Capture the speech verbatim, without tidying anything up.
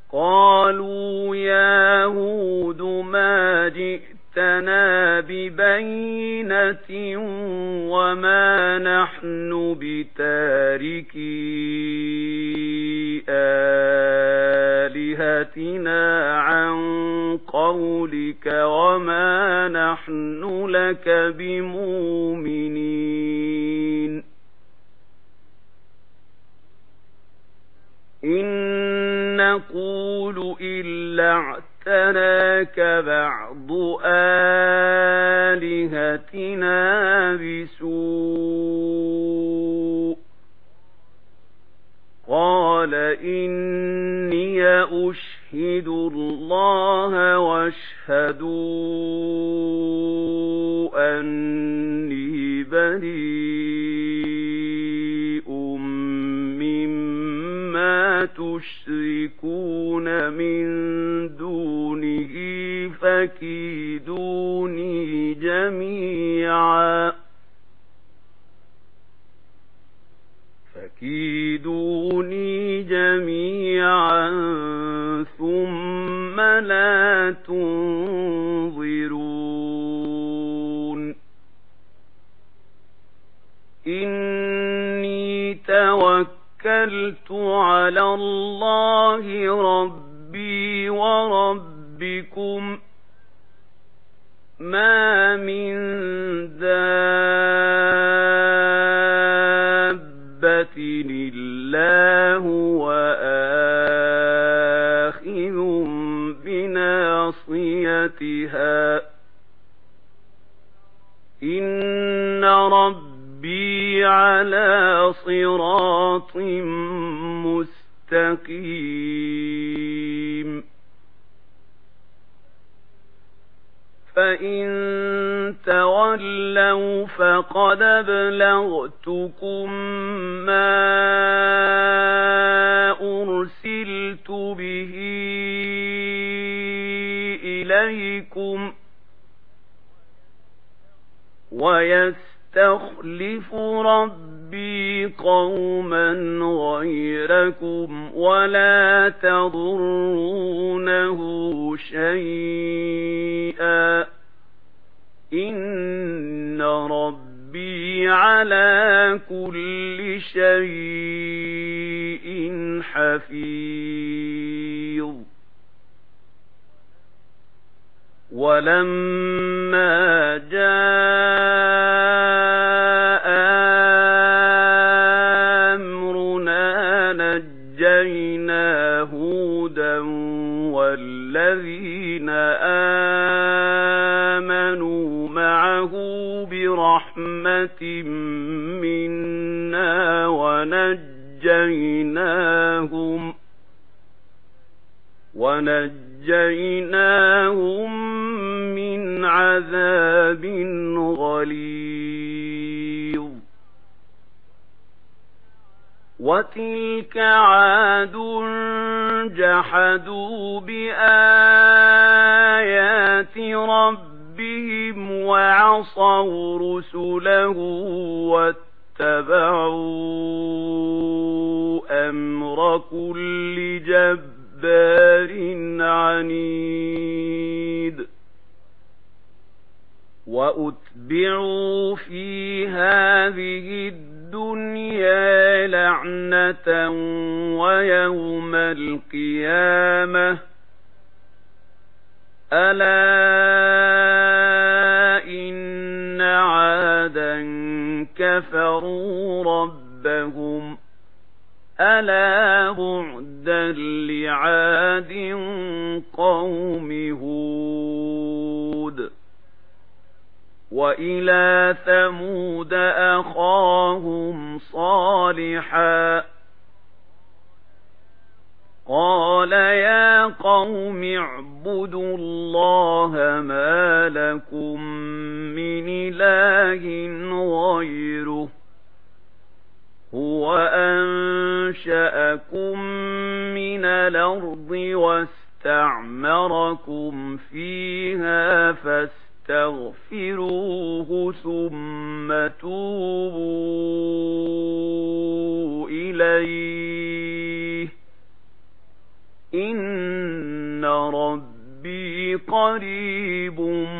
قالوا يا هود ما جئتنا ببينة وما نحن بتاركي آلهتنا عن قولك وما نحن لك بمؤمنين إن نقول إلا اعتراك بعض آلهتنا بسوء قال إني أشهد الله واشهدوا أني بريء مما تشركون من دونه فكيدوني جميعا فكيدوني جميعا ثم لا تنظرون إني توكلت على الله ربي وربكم ما من دابة إلا هو آخذ بناصيتها إن ربي على صراط مستقيم فإن تولوا فقد أبلغتكم ما أرسلت به إليكم ويستخلف ربي قوما غيركم ولا تضرونه شيئا إن ربي على كل شيء حفيظ ولما جاء أمرنا نجينا هودا والذين آمنوا معه برحمة منا ونجيناهم ونجيناهم من عذاب غليظ وتلك عاد جحدوا بآيات ربهم وعصوا رسله واتبعوا أمر كل جبار عنيد وأتبعوا في هذه الدنيا لعنة ويوم القيامة ألا إن عادا كفروا ربهم ألا بعدا لعاد قوم هود وإلى ثمود أخاهم صالحا قال يا قوم اعبدوا الله ما لكم من إله غيره هو أنشأكم من الأرض واستعمركم فيها فاستغفروه ثم توبوا إليه إن ربي قريب